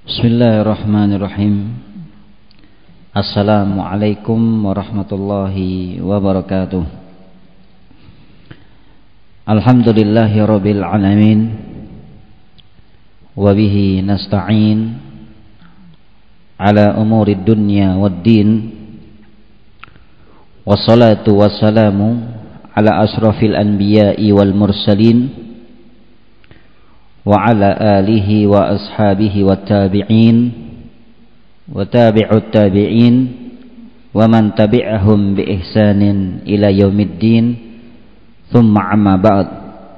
Bismillahirrahmanirrahim. Assalamualaikum warahmatullahi wabarakatuh. Alhamdulillahi rabbil alamin. Wa bihi nasta'in ala umurid dunya waddin. Wassalatu wassalamu ala asrafil anbiya'i wal mursalin wa ala alihi wa ashabihi wa tabi'in wa tabi'ut tabi'in wa man tabi'ahum bi ihsanin ila yaumiddin, thumma amma ba'd.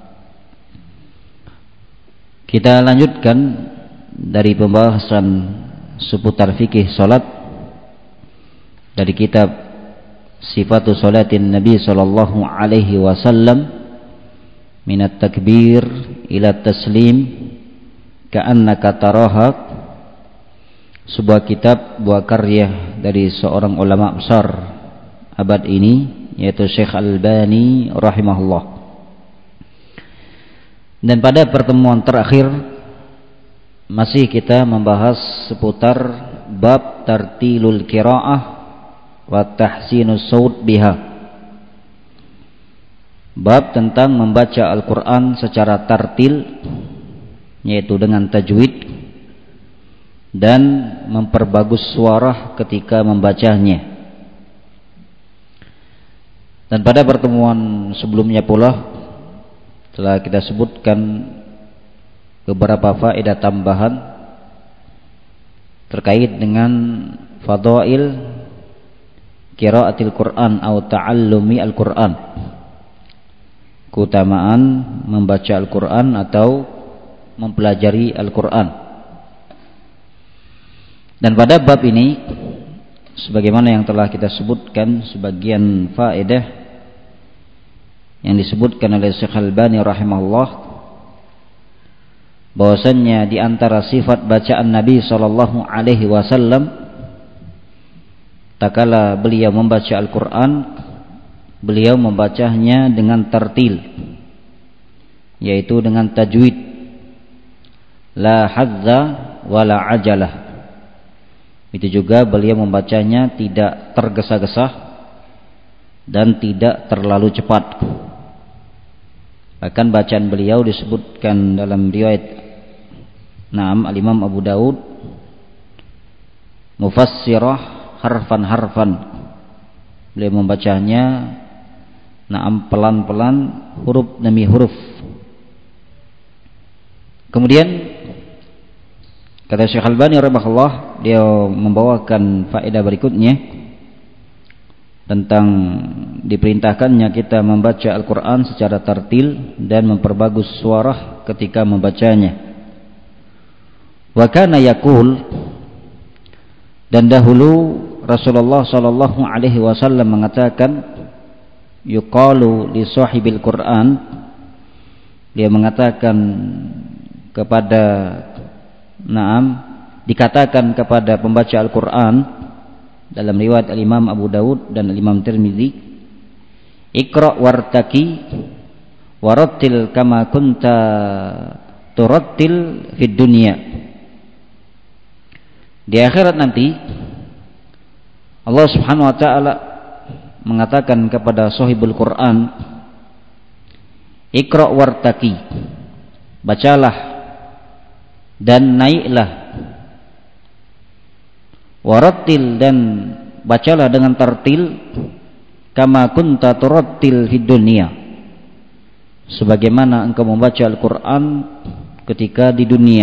Kita lanjutkan dari pembahasan seputar fikih salat dari kitab Sifatus Salatin Nabi sallallahu alaihi wasallam, minat takbir ila taslim ka'annaka taraha, sebuah kitab buah karya dari seorang ulama besar abad ini, yaitu Syekh Al-Albani rahimahullah. Dan pada pertemuan terakhir masih kita membahas seputar bab tartilul qiraah wa tahsinus saut biha, bab tentang membaca Al-Quran secara tartil, yaitu dengan tajwid, dan memperbagus suara ketika membacanya. Dan pada pertemuan sebelumnya pula telah kita sebutkan beberapa faedah tambahan terkait dengan fadail qiraatil Quran atau ta'allumi Al-Quran, keutamaan membaca Al-Quran atau mempelajari Al-Quran. Dan pada bab ini, sebagaimana yang telah kita sebutkan sebagian faedah yang disebutkan oleh Syekh Al-Albani rahimahullah, bahwasannya di antara sifat bacaan Nabi sallallahu alaihi wasallam tatkala beliau membaca Al-Quran, beliau membacanya dengan tartil, yaitu dengan tajwid, la hadza wala ajalah. Itu juga beliau membacanya tidak tergesa-gesa dan tidak terlalu cepat. Bahkan bacaan beliau disebutkan dalam riwayat Al-Imam Abu Daud, mufassirah harfan-harfan. Beliau membacanya pelan-pelan, huruf demi huruf. Kemudian kata Syekh Al-Albani rahimahullah, dia membawakan faedah berikutnya tentang diperintahkannya kita membaca Al-Quran secara tartil dan memperbagus suara ketika membacanya. Wa kana yaqul, dan dahulu Rasulullah sallallahu alaihi wasallam mengatakan, yuqalu li sahibil Quran, dia mengatakan kepada dikatakan kepada pembaca Al-Quran dalam riwayat Al-Imam Abu Daud dan Al-Imam Tirmidzi, Iqra wartaki warattil kama kunta turattil fid dunya. Di akhirat nanti Allah Subhanahu wa taala mengatakan kepada sahibul Quran, Iqra wartaki, bacalah dan naiklah, warattil, dan bacalah dengan tartil, kama kunta turattil fid dunya, sebagaimana engkau membaca Al-Quran ketika di dunia.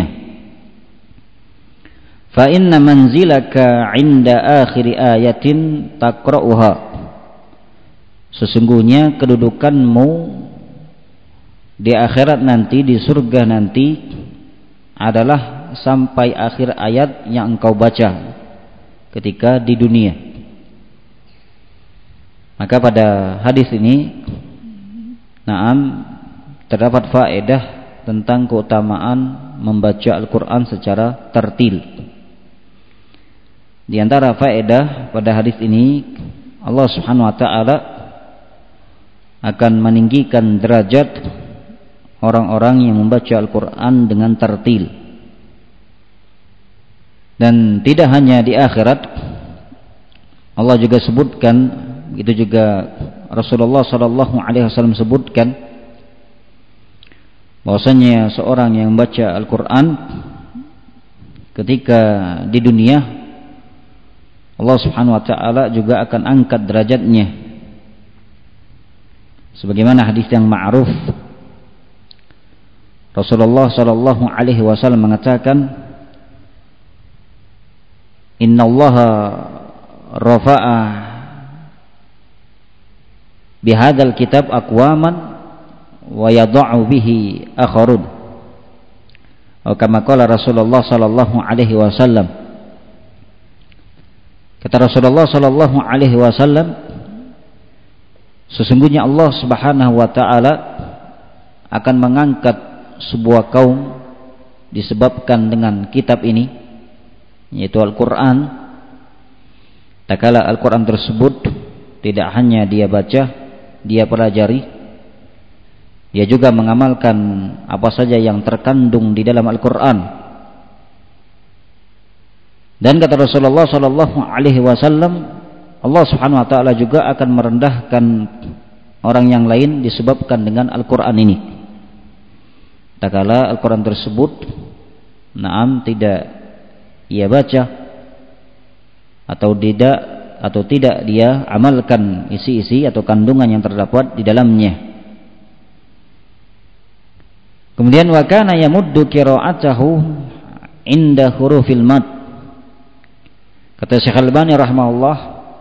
Fa inna manzilaka 'inda akhiri ayatin taqra'uha, sesungguhnya kedudukanmu di akhirat nanti, di surga nanti, adalah sampai akhir ayat yang engkau baca ketika di dunia. Maka pada hadis ini terdapat faedah tentang keutamaan membaca Al-Quran secara tartil. Di antara faedah pada hadis ini, Allah Subhanahu wa taala akan meninggikan derajat orang-orang yang membaca Al-Quran dengan tartil. Dan tidak hanya di akhirat, Allah juga sebutkan, itu juga Rasulullah sallallahu alaihi wasallam sebutkan bahwasanya seorang yang membaca Al-Qur'an ketika di dunia, Allah Subhanahu wa taala juga akan angkat derajatnya. Sebagaimana hadis yang ma'ruf, Rasulullah sallallahu alaihi wasallam mengatakan, "Innallaha rafa'a bihadzal kitab aqwaman wa yadha'u bihi akharun." Atau kama qala Rasulullah sallallahu alaihi wasallam. Kata Rasulullah sallallahu alaihi wasallam, sesungguhnya Allah Subhanahu wa taala akan mengangkat sebuah kaum disebabkan dengan kitab ini, yaitu Al-Qur'an. Tak kala Al-Quran tersebut tidak hanya dia baca, dia pelajari, dia juga mengamalkan apa saja yang terkandung di dalam Al-Quran. Dan kata Rasulullah sallallahu alaihi wasallam, Allah Subhanahu wa taala juga akan merendahkan orang yang lain disebabkan dengan Al-Quran ini. Tak kala Al-Quran tersebut tidak ia baca atau tidak dia amalkan isi-isi atau kandungan yang terdapat di dalamnya. Kemudian wa kana yamuddu qira'atahu inda hurufil mad. Kata Syekh Al-Albani rahimahullah,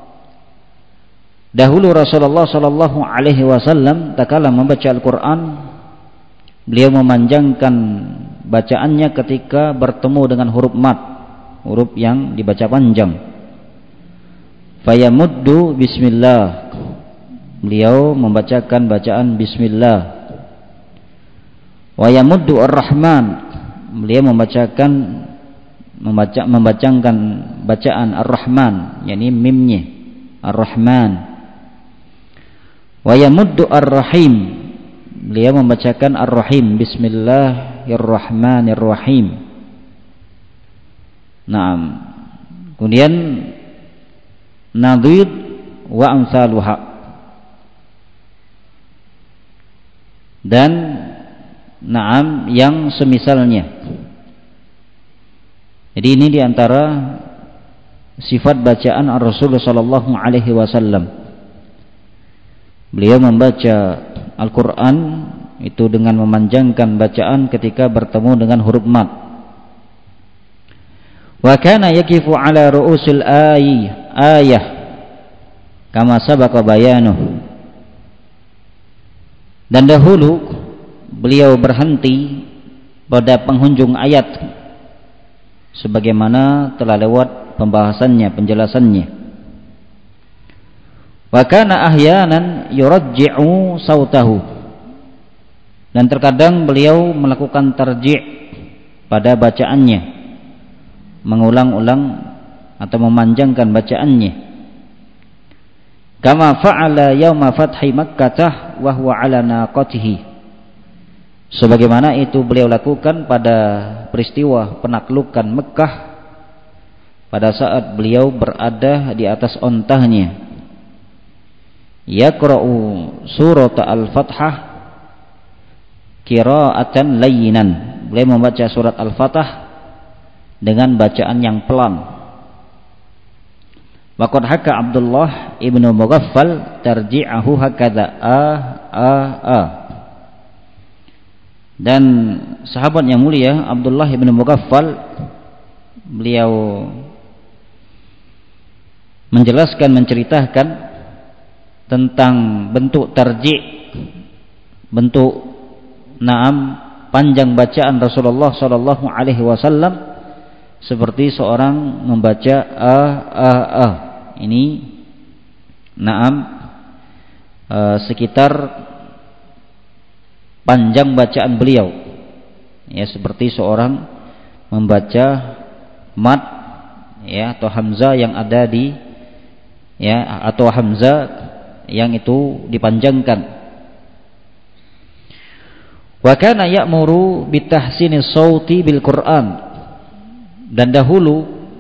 dahulu Rasulullah sallallahu alaihi wasallam tatkala membaca Al-Qur'an, beliau memanjangkan bacaannya ketika bertemu dengan huruf mad, huruf yang dibaca panjang. Fayamuddu bismillah, beliau membacakan bacaan bismillah. Wa yamuddu ar-rahman, beliau membacakan bacaan ar-rahman, yakni mimnya ar-rahman. Wa yamuddu ar-rahim, beliau membacakan ar-rahim, bismillahirrahmanirrahim. Naam. Kemudian nadhid wa amsaluha, dan yang semisalnya. Jadi ini diantara sifat bacaan Rasulullah sallallahu alaihi wasallam. Beliau membaca Al-Quran itu dengan memanjangkan bacaan ketika bertemu dengan huruf mad. Wa kana yakifu ala ru'usil ayah kama sabaqa bayanuh. Dan dahulu beliau berhenti pada penghujung ayat sebagaimana telah lewat pembahasannya, penjelasannya. Wa kana ahyanan yurajji'u sautahu, dan terkadang beliau melakukan tarji' pada bacaannya, mengulang-ulang atau memanjangkan bacaannya. Kama fa'ala yauma fathi Makkah wa huwa 'ala naqatihi, sebagaimana itu beliau lakukan pada peristiwa penaklukan Mekah pada saat beliau berada di atas ontahnya. Yaqra'u surat Al-Fathah qira'atan layyinan, beliau membaca surat Al-Fatah dengan bacaan yang pelan. Waqad haka Abdullah ibnu Mughaffal tarji'ahu hakadha Dan sahabat yang mulia Abdullah ibnu Mughaffal, beliau menjelaskan, menceritakan tentang bentuk tarji', bentuk panjang bacaan Rasulullah sallallahu alaihi wasallam seperti seorang membaca ini sekitar panjang bacaan beliau, ya, seperti seorang membaca mad, ya, atau hamzah yang ada di, ya, atau hamzah yang itu dipanjangkan. Wa kana ya'muru bitahsini sauti bil Qur'an, dan dahulu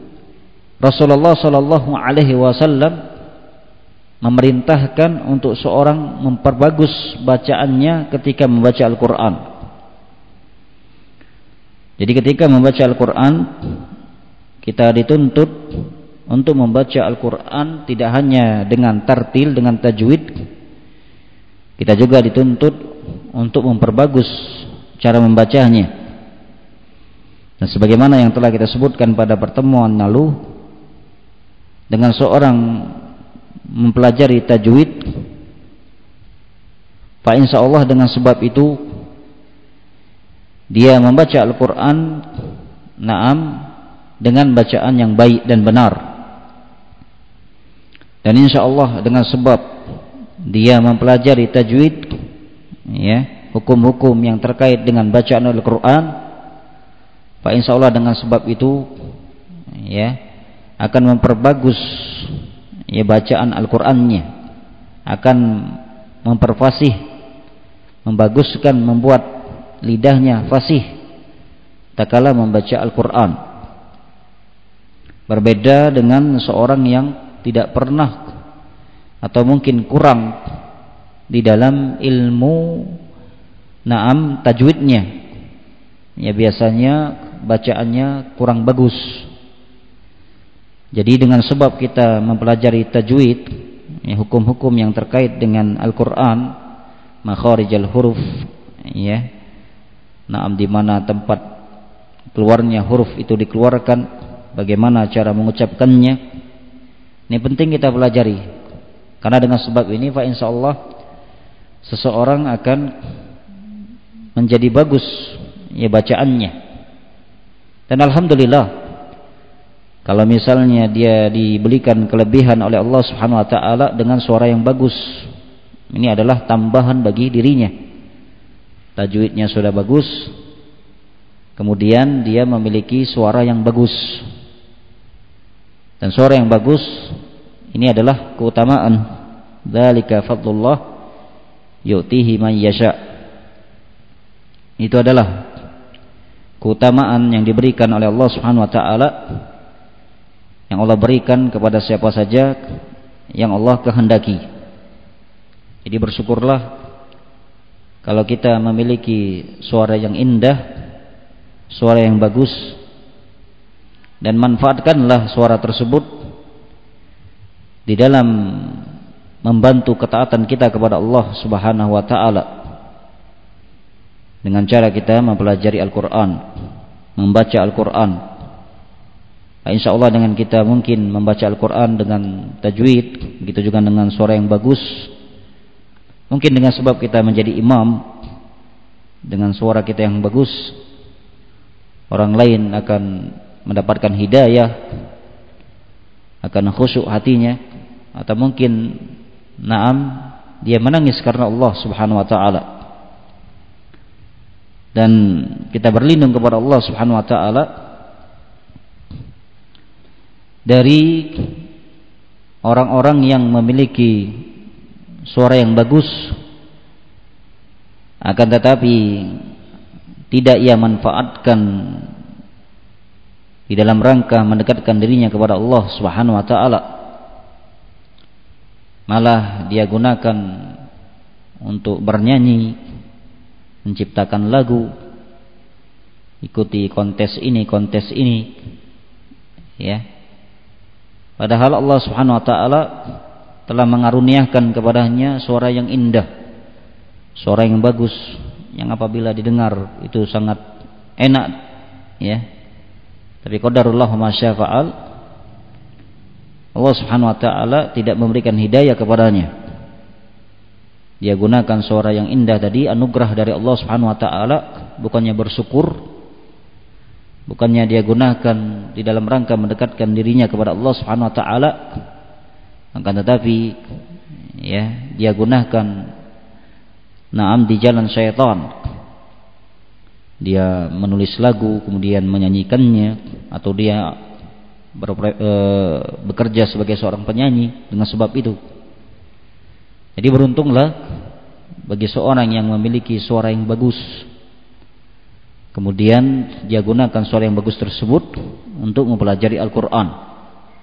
Rasulullah sallallahu alaihi wasallam memerintahkan untuk seorang memperbagus bacaannya ketika membaca Al-Qur'an. Jadi ketika membaca Al-Qur'an, kita dituntut untuk membaca Al-Qur'an tidak hanya dengan tartil, dengan tajwid. Kita juga dituntut untuk memperbagus cara membacanya. Dan sebagaimana yang telah kita sebutkan pada pertemuan lalu, dengan seorang mempelajari tajwid, fa insyaallah dengan sebab itu dia membaca Al-Qur'an dengan bacaan yang baik dan benar. Dan insyaallah dengan sebab dia mempelajari tajwid, ya, hukum-hukum yang terkait dengan bacaan Al-Qur'an, fa insyaallah dengan sebab itu, ya, akan memperbagus, ya, bacaan Al-Qur'annya, akan memperfasih, membaguskan, membuat lidahnya fasih tatkala membaca Al-Qur'an. Berbeda dengan seorang yang tidak pernah atau mungkin kurang di dalam ilmu tajwidnya, ya, biasanya bacaannya kurang bagus. Jadi dengan sebab kita mempelajari tajwid, ya, hukum-hukum yang terkait dengan Al-Qur'an, makharijal huruf, ya, di mana tempat keluarnya huruf itu dikeluarkan, bagaimana cara mengucapkannya, ini penting kita pelajari. Karena dengan sebab ini fa insyaallah seseorang akan menjadi bagus, ya, bacaannya. Dan alhamdulillah, kalau misalnya dia diberikan kelebihan oleh Allah Subhanahu wa taala dengan suara yang bagus, ini adalah tambahan bagi dirinya. Tajwidnya sudah bagus, kemudian dia memiliki suara yang bagus. Dan suara yang bagus ini adalah keutamaan. Dzalika fadlullah yu'tihi man yasha. Itu adalah keutamaan yang diberikan oleh Allah Subhanahu wa taala, yang Allah berikan kepada siapa saja yang Allah kehendaki. Jadi bersyukurlah kalau kita memiliki suara yang indah, suara yang bagus, dan manfaatkanlah suara tersebut di dalam membantu ketaatan kita kepada Allah Subhanahu wa taala dengan cara kita mempelajari Al-Qur'an, membaca Al-Qur'an. Insyaallah dengan kita mungkin membaca Al-Qur'an dengan tajwid, begitu juga dengan suara yang bagus, mungkin dengan sebab kita menjadi imam dengan suara kita yang bagus, orang lain akan mendapatkan hidayah, akan khusyuk hatinya, atau mungkin dia menangis karena Allah Subhanahu wa taala. Dan kita berlindung kepada Allah Subhanahu wa taala dari orang-orang yang memiliki suara yang bagus, akan tetapi tidak ia manfaatkan di dalam rangka mendekatkan dirinya kepada Allah Subhanahu wa taala. Malah dia gunakan untuk bernyanyi, menciptakan lagu, ikuti kontes ini, ya. Padahal Allah Subhanahu wa taala telah mengaruniakan kepadanya suara yang indah, suara yang bagus, yang apabila didengar itu sangat enak, ya. Tapi qadarullah ma syaa fa'al, Allah Subhanahu wa taala tidak memberikan hidayah kepadanya. Dia gunakan suara yang indah tadi, anugerah dari Allah Subhanahu wa taala, bukannya bersyukur, bukannya dia gunakan di dalam rangka mendekatkan dirinya kepada Allah Subhanahu wa taala, akan tetapi, ya, dia gunakan di jalan syaitan. Dia menulis lagu kemudian menyanyikannya, atau dia bekerja sebagai seorang penyanyi dengan sebab itu. Jadi beruntunglah bagi seorang yang memiliki suara yang bagus, kemudian dia gunakan suara yang bagus tersebut untuk mempelajari Al-Qur'an.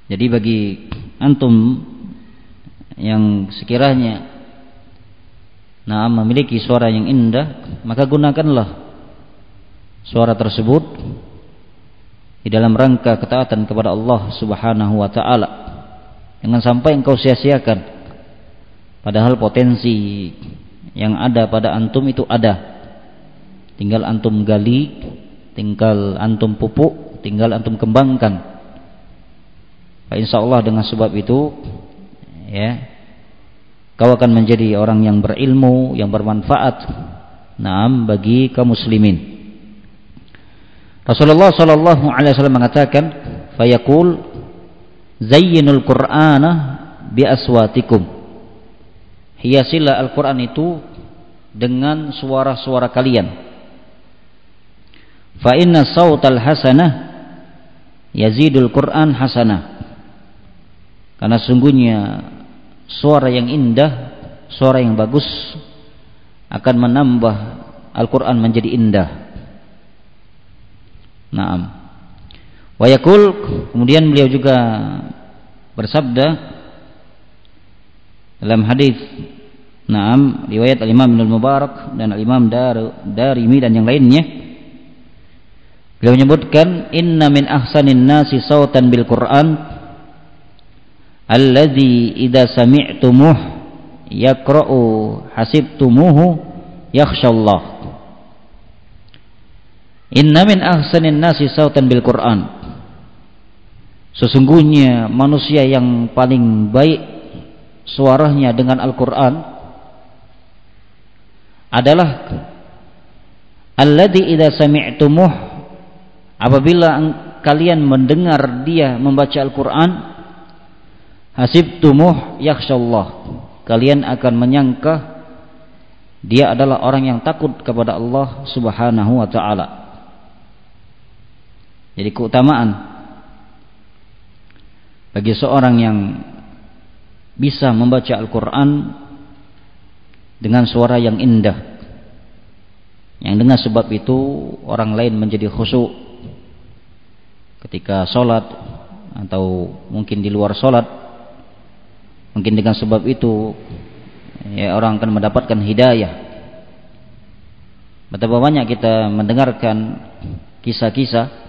Jadi bagi antum yang sekiranya memiliki suara yang indah, maka gunakanlah suara tersebut di dalam rangka ketaatan kepada Allah Subhanahu wa taala. Jangan sampai engkau sia-siakan, padahal potensi yang ada pada antum itu ada. Tinggal antum gali, tinggal antum pupuk, tinggal antum kembangkan. Insyaallah dengan sebab itu ya, kau akan menjadi orang yang berilmu, yang bermanfaat bagi kaum muslimin. Rasulullah sallallahu alaihi wasallam mengatakan, fayaqul zayyinul qur'ana bi aswatikum. Hiasilah Al-Qur'an itu dengan suara-suara kalian. Fa inna sautal hasanah yazidul Qur'an hasanah. Karena sungguhnya suara yang indah, suara yang bagus akan menambah Al-Qur'an menjadi indah. Naam. Wa yaqul, kemudian beliau juga bersabda dalam hadis riwayat Al-Imam Ibnu Mubarak dan Al-Imam Darimi dan yang lainnya, beliau menyebutkan inna min ahsanin nasi sautan bil Qur'an alladzi idza sami'tumuh yaqra'u hasibtumuhu yakhshallah. Inna min ahsanin nasi sautan bil Qur'an. Sesungguhnya manusia yang paling baik suaranya dengan Al-Qur'an adalah alladzi idza sami'tumuh, apabila kalian mendengar dia membaca Al-Qur'an, hasibtumuh yakhshallah, kalian akan menyangka dia adalah orang yang takut kepada Allah Subhanahu wa taala. Jadi keutamaan bagi seorang yang bisa membaca Al-Qur'an dengan suara yang indah, yang dengan sebab itu orang lain menjadi khusyuk ketika sholat atau mungkin di luar sholat. Mungkin dengan sebab itu ya, orang akan mendapatkan hidayah. Betapa banyak kita mendengarkan kisah-kisah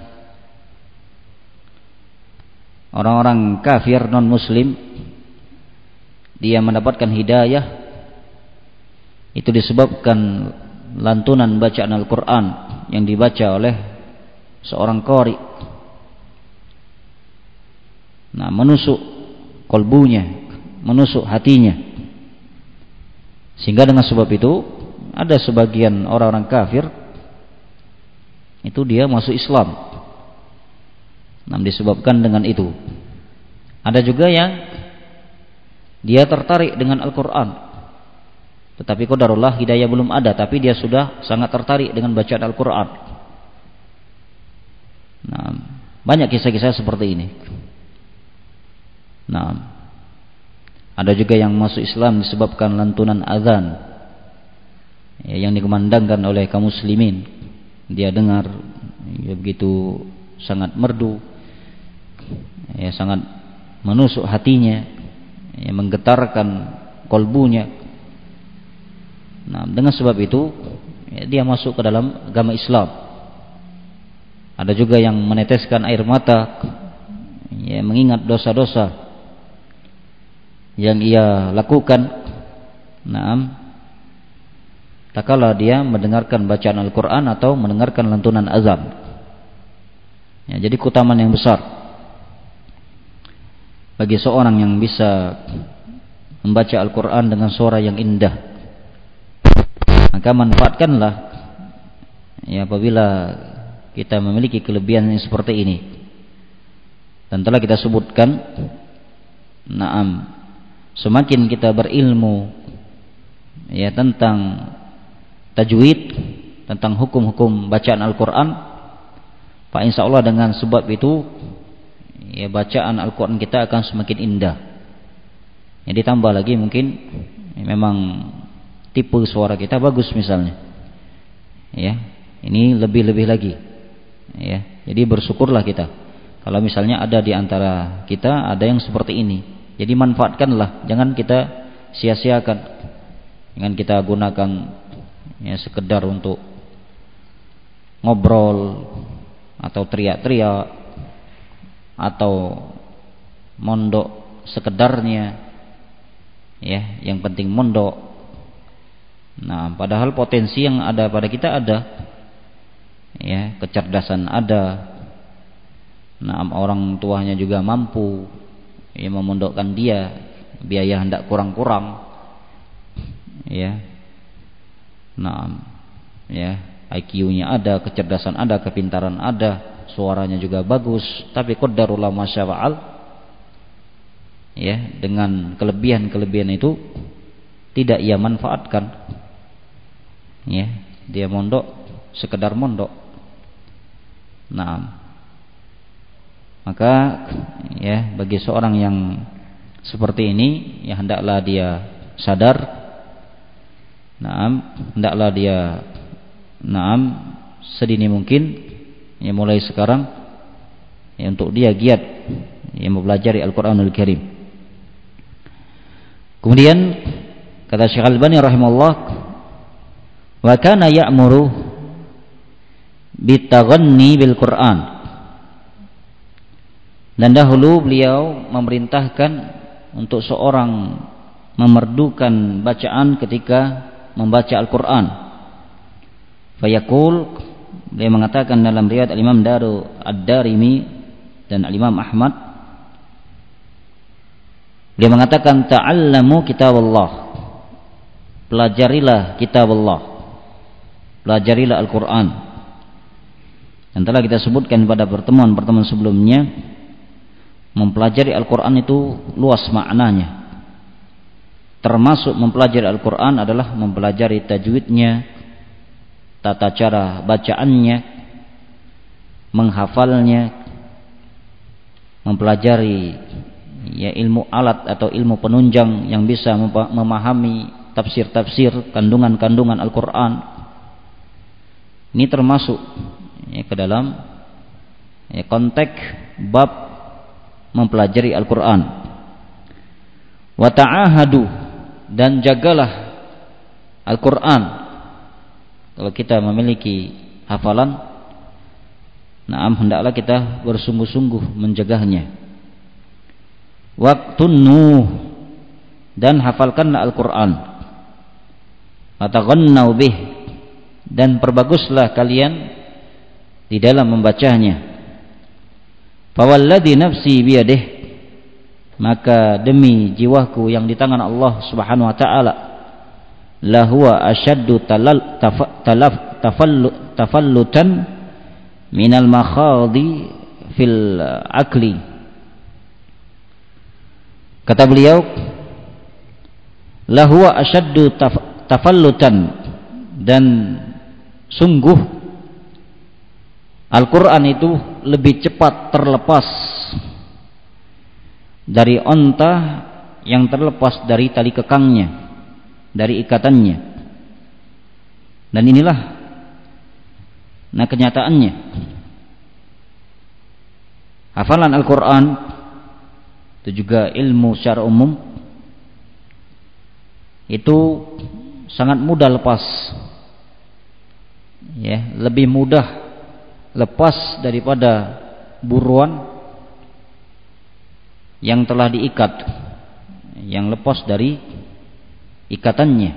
orang-orang kafir non muslim, dia mendapatkan hidayah itu disebabkan lantunan bacaan Al-Qur'an yang dibaca oleh seorang qari. Menusuk kolbunya, menusuk hatinya, sehingga dengan sebab itu ada sebagian orang-orang kafir itu dia masuk Islam. Disebabkan dengan itu. Ada juga yang dia tertarik dengan Al-Qur'an, tetapi qadarullah hidayah belum ada, tapi dia sudah sangat tertarik dengan bacaan Al-Qur'an. Banyak kisah-kisah seperti ini. Ada juga yang masuk Islam disebabkan lantunan azan yang dikumandangkan oleh kaum muslimin. Dia dengar ya, begitu sangat merdu, ya, sangat menusuk hatinya, ya, menggetarkan kolbunya. Dengan sebab itu ya, dia masuk ke dalam agama Islam. Ada juga yang meneteskan air mata, ya, mengingat dosa-dosa yang ia lakukan. Tak kala dia mendengarkan bacaan Al-Qur'an atau mendengarkan lantunan azan. Ya, jadi keutamaan yang besar bagi seorang yang bisa membaca Al-Qur'an dengan suara yang indah. Maka manfaatkanlah ya, apabila kita memiliki kelebihan yang seperti ini. Dan telah kita sebutkan, semakin kita berilmu ya tentang tajwid, tentang hukum-hukum bacaan Al-Qur'an, Pak, insya Allah dengan sebab itu ya, bacaan Al-Quran kita akan semakin indah. Ya, ditambah lagi mungkin ya, memang tipe suara kita bagus misalnya. Ya, ini lebih-lebih lagi. Ya, jadi bersyukurlah kita Kalau misalnya ada di antara kita ada yang seperti ini, jadi manfaatkanlah, jangan kita sia-siakan, jangan kita gunakan ya sekedar untuk ngobrol atau teriak-teriak atau mondok sekedarnya, ya, yang penting mondok. Nah, padahal potensi yang ada pada kita ada, ya, kecerdasan ada. Nah, orang tuanya juga mampu ya memondokkan dia, biaya hendak kurang-kurang, ya. Nah, ya, IQ-nya ada, kecerdasan ada, kepintaran ada, suaranya juga bagus, tapi qadarullah masyafa'al, ya, dengan kelebihan-kelebihan itu tidak ia manfaatkan, ya, dia mondok sekedar mondok. Nah, maka ya bagi seorang yang seperti ini ya hendaklah dia sadar, hendaklah dia sedini mungkin ya mulai sekarang ya untuk dia giat ya mempelajari Al-Qur'anul Karim. Kemudian kata Syekh Al-Albani rahimahullah, wa kana ya'muru bitaghanni bil Qur'an, dan dahulu beliau memerintahkan untuk seorang memerdukan bacaan ketika membaca Al-Qur'an. Fayaqul, dia mengatakan dalam riwayat Al-Imam Ad-Darimi dan Al-Imam Ahmad, dia mengatakan ta'allamu kitaballah, pelajarilah kitaballah, pelajarilah Al-Qur'an. Dan telah kita sebutkan pada pertemuan-pertemuan sebelumnya, mempelajari Al-Qur'an itu luas maknanya. Termasuk mempelajari Al-Qur'an adalah mempelajari tajwidnya, tata cara bacaannya, menghafalnya, mempelajari ya ilmu alat atau ilmu penunjang yang bisa memahami tafsir-tafsir, kandungan-kandungan Al-Qur'an. Ini termasuk ya ke dalam ya konteks bab mempelajari Al-Qur'an. Wa ta'ahadu, dan jagalah Al-Qur'an. Kalau kita memiliki hafalan, hendaklah kita bersungguh-sungguh menjaganya. Waqtunnu, dan hafalkanlah Al-Qur'an. Wataghannaw bih, dan perbaguslah kalian di dalam membacanya. Fawalladhi nafsi biyadih, maka demi jiwaku yang di tangan Allah Subhanahu wa taala, lahuwa asyaddu tafallutan minal makhadi fil akli. Kata beliau, lahuwa asyaddu tafallutan, dan sungguh Al-Qur'an itu lebih cepat terlepas dari onta yang terlepas dari tali kekangnya, dari ikatannya. Dan inilah kenyataannya. Hafalan Al-Qur'an itu juga ilmu secara umum itu sangat mudah lepas, ya, lebih mudah lepas daripada buruan yang telah diikat, yang lepas dari ikatannya.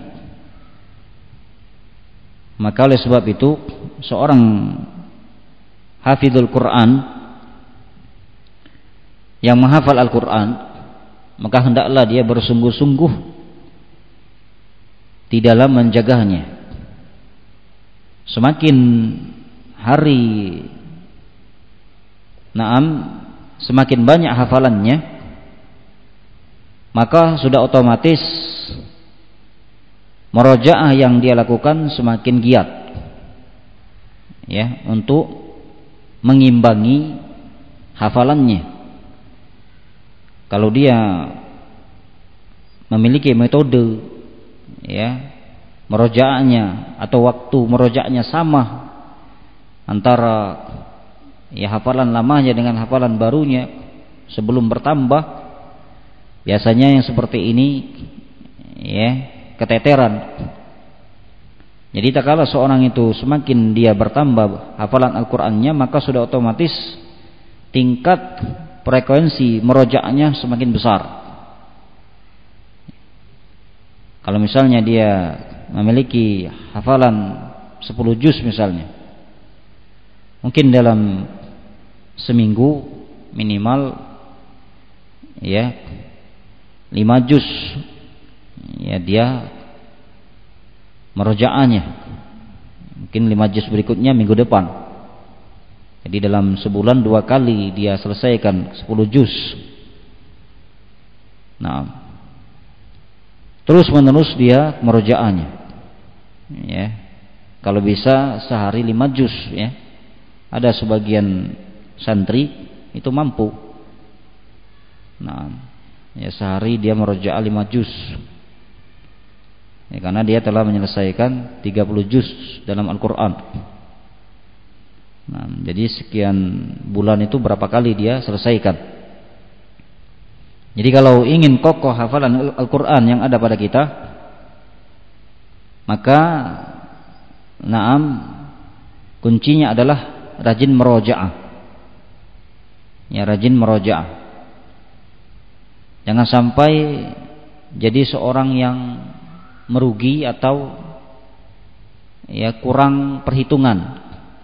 Maka oleh sebab itu seorang hafizul Quran yang menghafal Al-Quran, maka hendaklah dia bersungguh-sungguh di dalam menjaganya. Semakin hari semakin banyak hafalannya, maka sudah otomatis murojaah yang dia lakukan semakin giat, ya, untuk mengimbangi hafalannya. Kalau dia memiliki metode, ya, murojaahnya atau waktu murojaahnya sama antara ya hafalan lamanya dengan hafalan barunya sebelum bertambah, biasanya yang seperti ini ya keteteran. Jadi tak kala seorang itu semakin dia bertambah hafalan Al-Qur'annya, maka sudah otomatis tingkat frekuensi merojaahnya semakin besar. Kalau misalnya dia memiliki hafalan 10 juz misalnya, mungkin dalam seminggu minimal ya 5 juz ya dia merojaahnya, mungkin 5 juz berikutnya minggu depan. Jadi dalam sebulan 2 kali dia selesaikan 10 juz. Nah, terus menerus dia merojaahnya ya. Kalau bisa sehari 5 juz ya. Ada sebagian santri itu mampu. Nah, ya sehari dia merojaah 5 juz. Ya, karena dia telah menyelesaikan 30 juz dalam Al-Qur'an. Nah, jadi sekian bulan itu berapa kali dia selesaikan. Jadi kalau ingin kokoh hafalan Al-Qur'an yang ada pada kita, maka kuncinya adalah rajin merojaah. Ya, rajin merojaah. Jangan sampai jadi seorang yang merugi atau ya kurang perhitungan.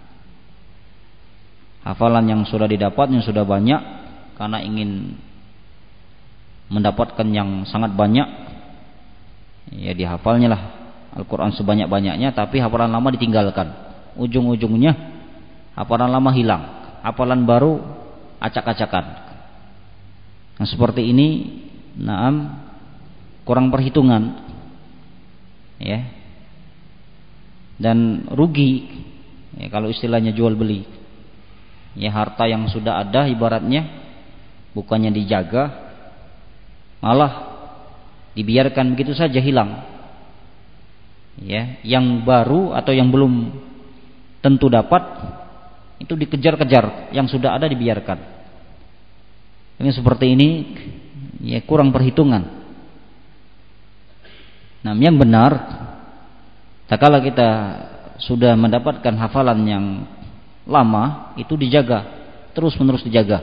Hafalan yang sudah didapat, yang sudah banyak, karena ingin mendapatkan yang sangat banyak, ya dihafalnya lah Al-Quran sebanyak-banyaknya, tapi hafalan lama ditinggalkan. Ujung-ujungnya hafalan lama hilang, hafalan baru acak-acakan. Nah seperti ini kurang perhitungan ya, dan rugi ya, kalau istilahnya jual beli ya. Harta yang sudah ada ibaratnya bukannya dijaga, malah dibiarkan begitu saja hilang ya. Yang baru atau yang belum tentu dapat itu dikejar-kejar, yang sudah ada dibiarkan. Ini seperti ini ya, kurang perhitungan. Nah, yang benar, tak kala kita sudah mendapatkan hafalan yang lama, itu dijaga, terus-menerus dijaga.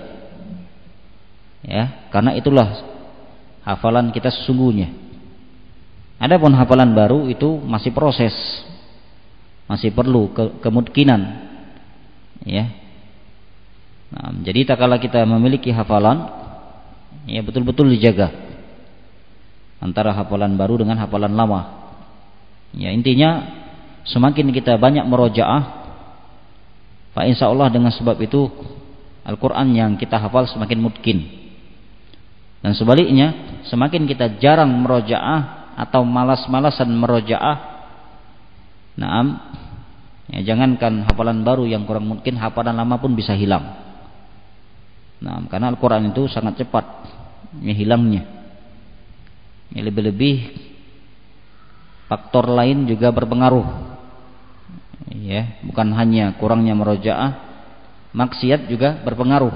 Ya, karena itulah hafalan kita sesungguhnya. Adapun hafalan baru itu masih proses, masih perlu kemungkinan. Ya. Nah, jadi tak kala kita memiliki hafalan, ya betul-betul dijaga antara hafalan baru dengan hafalan lama. Ya, intinya semakin kita banyak merojaah, fa insyaallah dengan sebab itu Al-Qur'an yang kita hafal semakin mungkin. Dan sebaliknya, semakin kita jarang merojaah atau malas-malasan merojaah, ya jangankan hafalan baru yang kurang mungkin, hafalan lama pun bisa hilang. Karena Al-Qur'an itu sangat cepat ya hilangnya. Ya, lebih-lebih faktor lain juga berpengaruh. Ya, bukan hanya kurangnya merojaah, maksiat juga berpengaruh.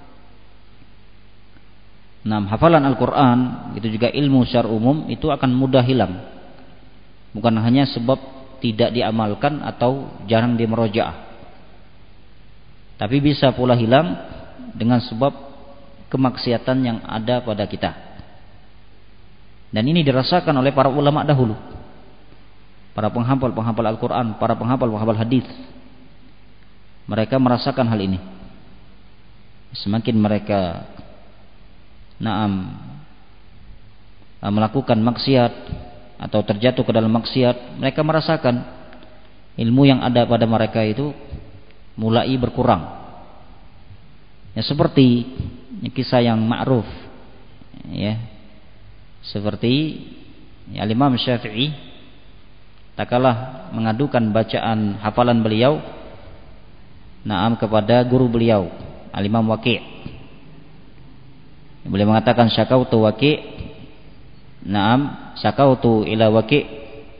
Hafalan Al-Qur'an itu juga ilmu secara umum itu akan mudah hilang. Bukan hanya sebab tidak diamalkan atau jarang dimerojaah, tapi bisa pula hilang dengan sebab kemaksiatan yang ada pada kita. Dan ini dirasakan oleh para ulama dahulu, para penghafal Al-Quran, para penghafal hadis. Mereka merasakan hal ini. Semakin mereka melakukan maksiat atau terjatuh ke dalam maksiat, mereka merasakan ilmu yang ada pada mereka itu mulai berkurang. Ya, seperti kisah yang ma'ruf ya, seperti ya, Imam Syafi'i tak kalah mengadukan bacaan hafalan beliau kepada guru beliau Al-Imam Waqi'. Beliau mengatakan syakautu Waqi', syakautu ila Waqi'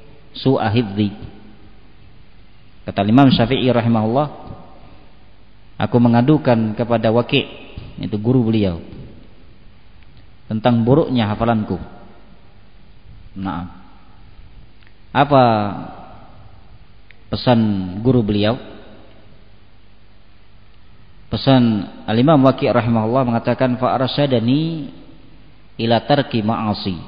su'a hifdzi. Kata Imam Syafi'i rahimahullah, Aku mengadukan kepada Waki', itu guru beliau, tentang buruknya hafalanku. Nah, apa pesan guru beliau? Pesan Al-Imam Waki' rahimahullah mengatakan, fa arsyadani ila tarki ma'asi.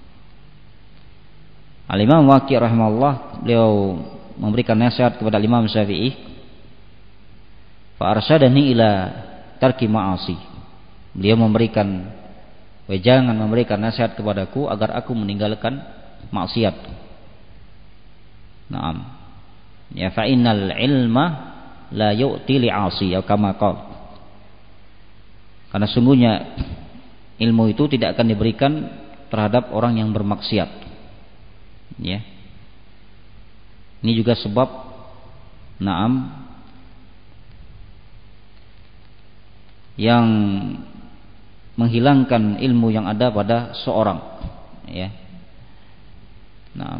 Al-Imam Waki' rahimahullah beliau memberikan nasihat kepada Imam Syafi'i, fa arsyadani ila tarki ma'asi. Beliau memberikan jangan memberikan nasihat kepadaku agar aku meninggalkan maksiat. Naam. Ya, fa innal ilma la yu'ti li'asi, ya kama qala. Karena sungguhnya ilmu itu tidak akan diberikan terhadap orang yang bermaksiat. Ya. Ini juga sebab naam yang menghilangkan ilmu yang ada pada seorang, ya. Nah,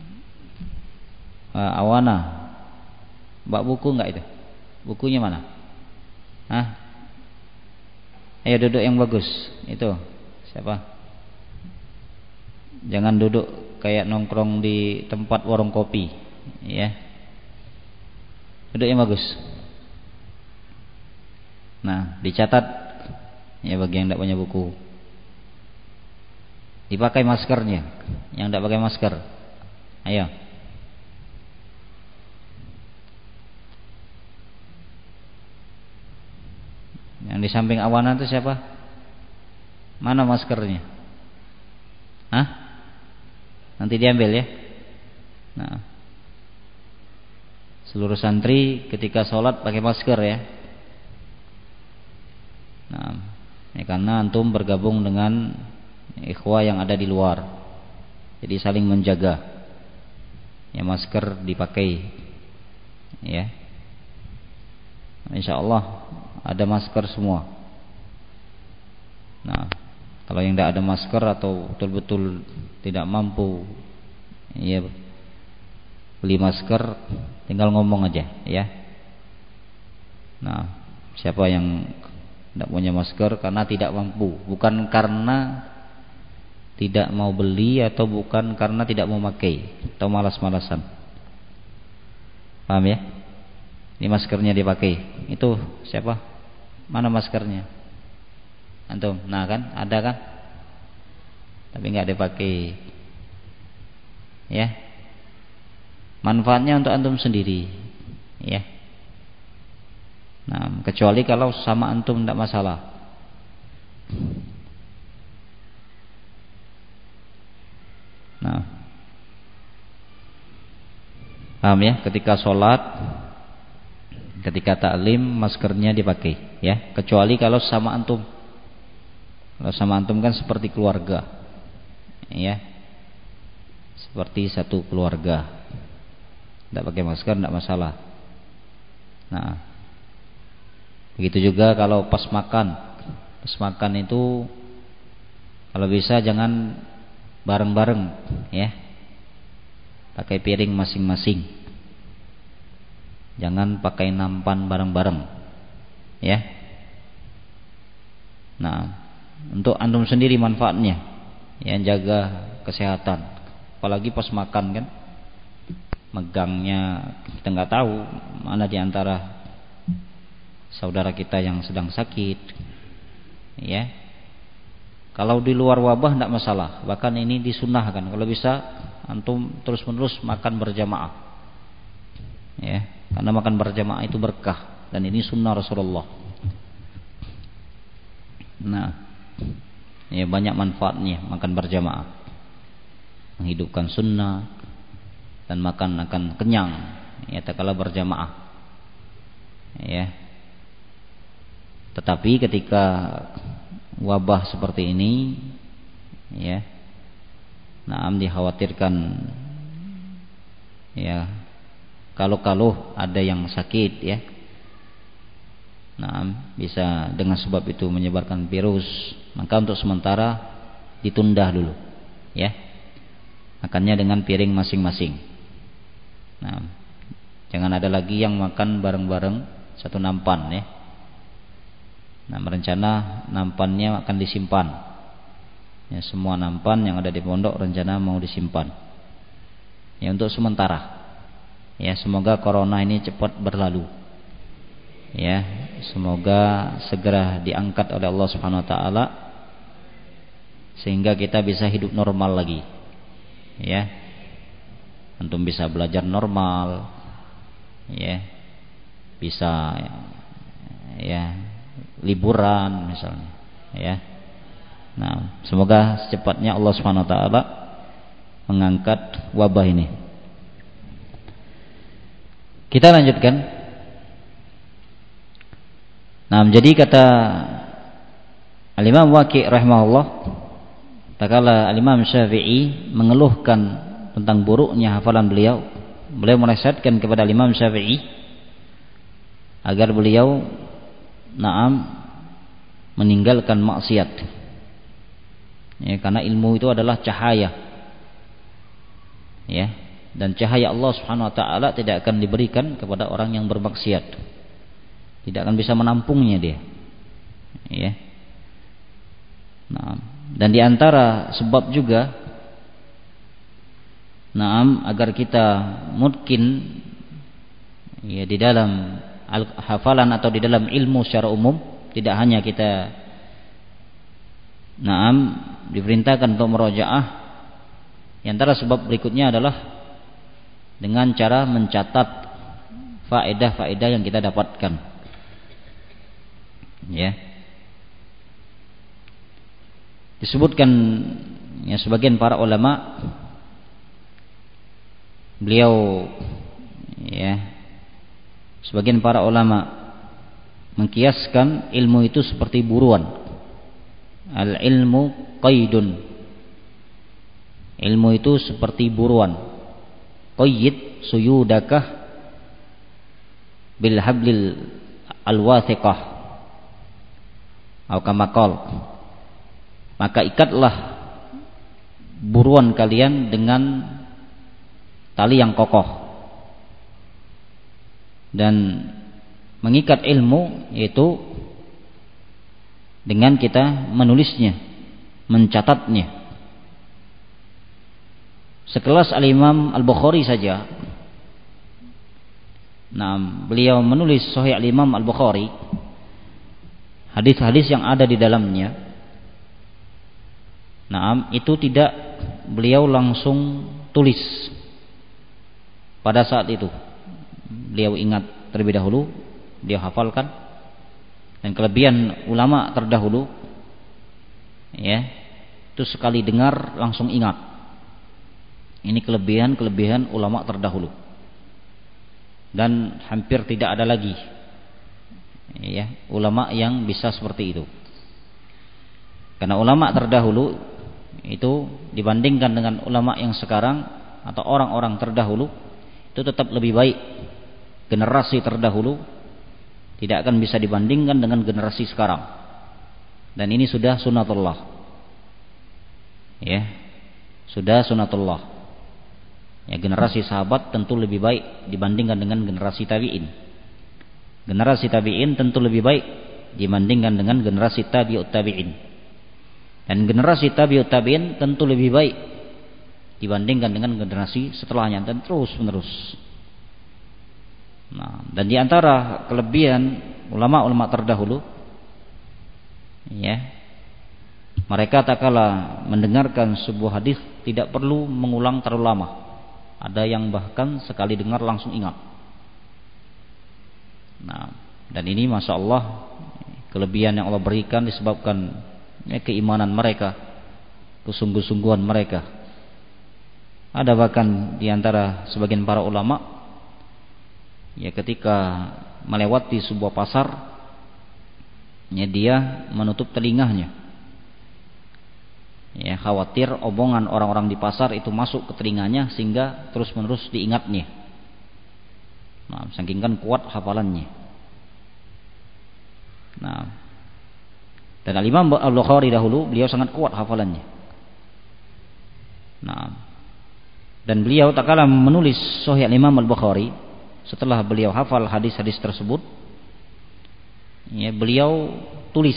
Awana, mbak buku enggak itu? Bukunya mana? Hah? Ayo duduk yang bagus. Itu siapa? Jangan duduk kayak nongkrong di tempat warung kopi, ya. Duduk yang bagus. Nah, dicatat ya bagi yang tidak punya buku. Dipakai maskernya, yang tidak pakai masker. Ayo. Yang di samping Awana itu siapa? Mana maskernya? Hah? Nanti diambil ya. Nah, seluruh santri ketika sholat pakai masker ya. Nah, ya karena antum bergabung dengan ikhwah yang ada di luar, jadi saling menjaga. Ya, masker dipakai. Ya, insya Allah ada masker semua. Nah, kalau yang tidak ada masker atau betul-betul tidak mampu, ya beli masker, tinggal ngomong aja, ya. Nah, siapa yang tidak punya masker karena tidak mampu, bukan karena tidak mau beli atau bukan karena tidak mau pakai atau malas-malasan. Paham ya? Ini maskernya dipakai. Itu siapa? Mana maskernya? Antum? Nah kan, ada kan? Tapi nggak dipakai. Ya. Manfaatnya untuk antum sendiri. Ya. Nah, kecuali kalau sama antum tidak masalah. Nah, paham ya? Ketika sholat, ketika taklim, maskernya dipakai, ya. Kecuali kalau sama antum. Kalau sama antum kan seperti keluarga, ya. Seperti satu keluarga. Tidak pakai masker tidak masalah. Nah, begitu juga kalau pas makan. Pas makan itu kalau bisa jangan bareng-bareng, ya. Pakai piring masing-masing. Jangan pakai nampan bareng-bareng, ya. Nah, untuk antum sendiri manfaatnya, ya, jaga kesehatan. Apalagi pas makan kan, megangnya kita nggak tahu mana diantara saudara kita yang sedang sakit, ya. Kalau di luar wabah tidak masalah, bahkan ini disunahkan kalau bisa antum terus-menerus makan berjamaah, ya, karena makan berjamaah itu berkah dan ini sunnah Rasulullah. Nah, ya, banyak manfaatnya makan berjamaah, menghidupkan sunnah dan makan akan kenyang, ya, tatkala berjamaah, ya. Tetapi ketika wabah seperti ini, ya, naam dikhawatirkan, ya, kalau ada yang sakit, ya, naam bisa dengan sebab itu menyebarkan virus, maka untuk sementara ditunda dulu, ya, makannya dengan piring masing-masing. Nah, jangan ada lagi yang makan bareng-bareng satu nampan, ya. Nah, merencana nampannya akan disimpan. Ya, semua nampan yang ada di pondok rencana mau disimpan. Ya, untuk sementara. Ya, semoga corona ini cepat berlalu. Ya, semoga segera diangkat oleh Allah Subhanahu wa taala sehingga kita bisa hidup normal lagi. Ya. Antum bisa belajar normal. Ya. Bisa ya liburan misalnya, ya. Nah, semoga secepatnya Allah Subhanahu wa taala mengangkat wabah ini. Kita lanjutkan. Nah, jadi kata Al-Imam Waqi' rahimahullah, tatkala Al-Imam Syafi'i mengeluhkan tentang buruknya hafalan beliau menasihatkan kepada Al-Imam Syafi'i agar beliau meninggalkan maksiat. Ya, karena ilmu itu adalah cahaya. Ya, dan cahaya Allah Subhanahu wa taala tidak akan diberikan kepada orang yang bermaksiat. Tidak akan bisa menampungnya dia. Ya. Dan di antara sebab juga agar kita mungkin ya di dalam hafalan atau di dalam ilmu secara umum, tidak hanya kita diperintahkan untuk murojaah. Di antara sebab berikutnya adalah dengan cara mencatat faedah-faedah yang kita dapatkan. Ya. Disebutkan ya sebagian para ulama, beliau ya sebagian para ulama mengkiaskan ilmu itu seperti buruan. Al-ilmu qaidun. Ilmu itu seperti buruan. Qayyid suyudakah bil hablil al-wathiqah. Atau kama qala. Maka ikatlah buruan kalian dengan tali yang kokoh. Dan mengikat ilmu yaitu dengan kita menulisnya, mencatatnya. Sekelas Al-Imam Al-Bukhari saja, beliau menulis Sahih Al-Imam Al-Bukhari, hadis-hadis yang ada di dalamnya, itu tidak beliau langsung tulis pada saat itu. Beliau ingat terlebih dahulu, beliau hafalkan. Dan kelebihan ulama terdahulu, ya, itu sekali dengar langsung ingat. Ini kelebihan ulama terdahulu. Dan hampir tidak ada lagi, ya, ulama yang bisa seperti itu. Karena ulama terdahulu itu dibandingkan dengan ulama yang sekarang atau orang-orang terdahulu itu tetap lebih baik. Generasi terdahulu tidak akan bisa dibandingkan dengan generasi sekarang. Dan ini sudah sunatullah. Ya. Sudah sunatullah. Ya, generasi sahabat tentu lebih baik dibandingkan dengan generasi tabi'in. Generasi tabi'in tentu lebih baik dibandingkan dengan generasi tabi'ut tabi'in. Dan generasi tabi'ut tabi'in tentu lebih baik dibandingkan dengan generasi setelahnya, dan terus menerus. Dan di antara kelebihan ulama-ulama terdahulu, ya, mereka tatkala mendengarkan sebuah hadis tidak perlu mengulang terlalu lama. Ada yang bahkan sekali dengar langsung ingat. Dan ini masya Allah kelebihan yang Allah berikan disebabkan ya, keimanan mereka, kesungguh-sungguhan mereka. Ada bahkan di antara sebagian para ulama, ya, ketika melewati sebuah pasar, ya, dia menutup telinganya. Ya, khawatir omongan orang-orang di pasar itu masuk ke telinganya sehingga terus-menerus diingatnya. Saking kan kuat hafalannya. Dan Al-Imam Al-Bukhari dahulu beliau sangat kuat hafalannya. Dan beliau tak kalah menulis Sahih Al-Imam Al-Bukhari. Setelah beliau hafal hadis-hadis tersebut, ya, beliau tulis,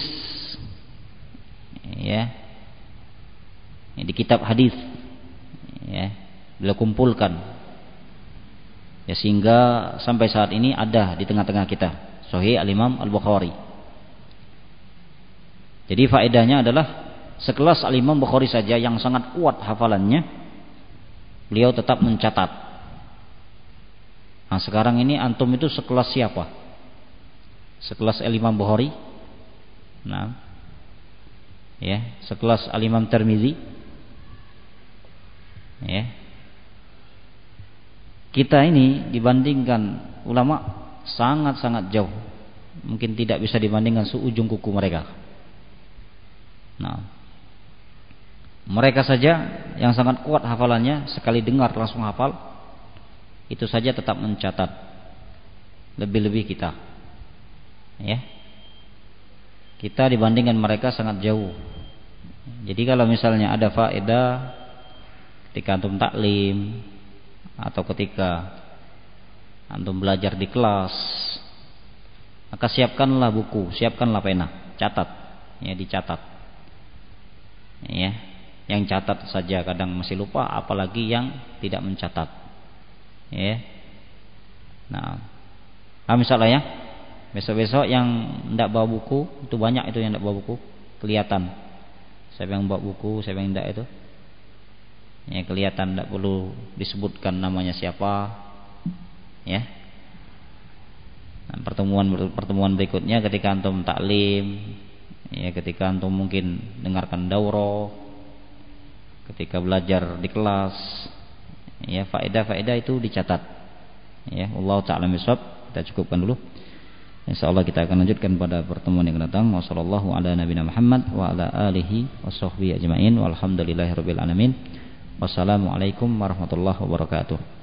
ya, di kitab hadis, ya, beliau kumpulkan, ya, sehingga sampai saat ini ada di tengah-tengah kita Sahih Al-Imam Al-Bukhari. Jadi faedahnya adalah sekelas Al-Imam Bukhari saja yang sangat kuat hafalannya, beliau tetap mencatat. Nah, sekarang ini antum itu sekelas siapa? Sekelas Al-Imam Bukhari? Nah, ya, sekelas Al-Imam Tirmidzi? Ya. Kita ini dibandingkan ulama sangat-sangat jauh. Mungkin tidak bisa dibandingkan seujung kuku mereka. Nah, mereka saja yang sangat kuat hafalannya, sekali dengar langsung hafal. Itu saja tetap mencatat. Lebih-lebih kita, ya, kita dibandingkan mereka sangat jauh. Jadi kalau misalnya ada faedah ketika antum taklim atau ketika antum belajar di kelas, maka siapkanlah buku, siapkanlah pena, catat, ya, dicatat, ya. Yang catat saja kadang masih lupa, apalagi yang tidak mencatat, ya. Nah, misalnya ya, besok-besok yang tidak bawa buku, itu banyak itu yang tidak bawa buku, kelihatan siapa yang bawa buku, siapa yang tidak itu, ya, kelihatan, tidak perlu disebutkan namanya siapa, ya. Nah, pertemuan berikutnya ketika antum taklim, ya, ketika antum mungkin dengarkan daurah, ketika belajar di kelas, ya, faedah-faedah itu dicatat, ya. Allah ta'ala miswab. Kita cukupkan dulu. Insyaallah kita akan lanjutkan pada pertemuan yang akan datang. Wassallallahu ala nabiyina Muhammad wa ala alihi washabbihi ajmain. Walhamdulillahirabbil alamin. Wassalamualaikum warahmatullahi wabarakatuh.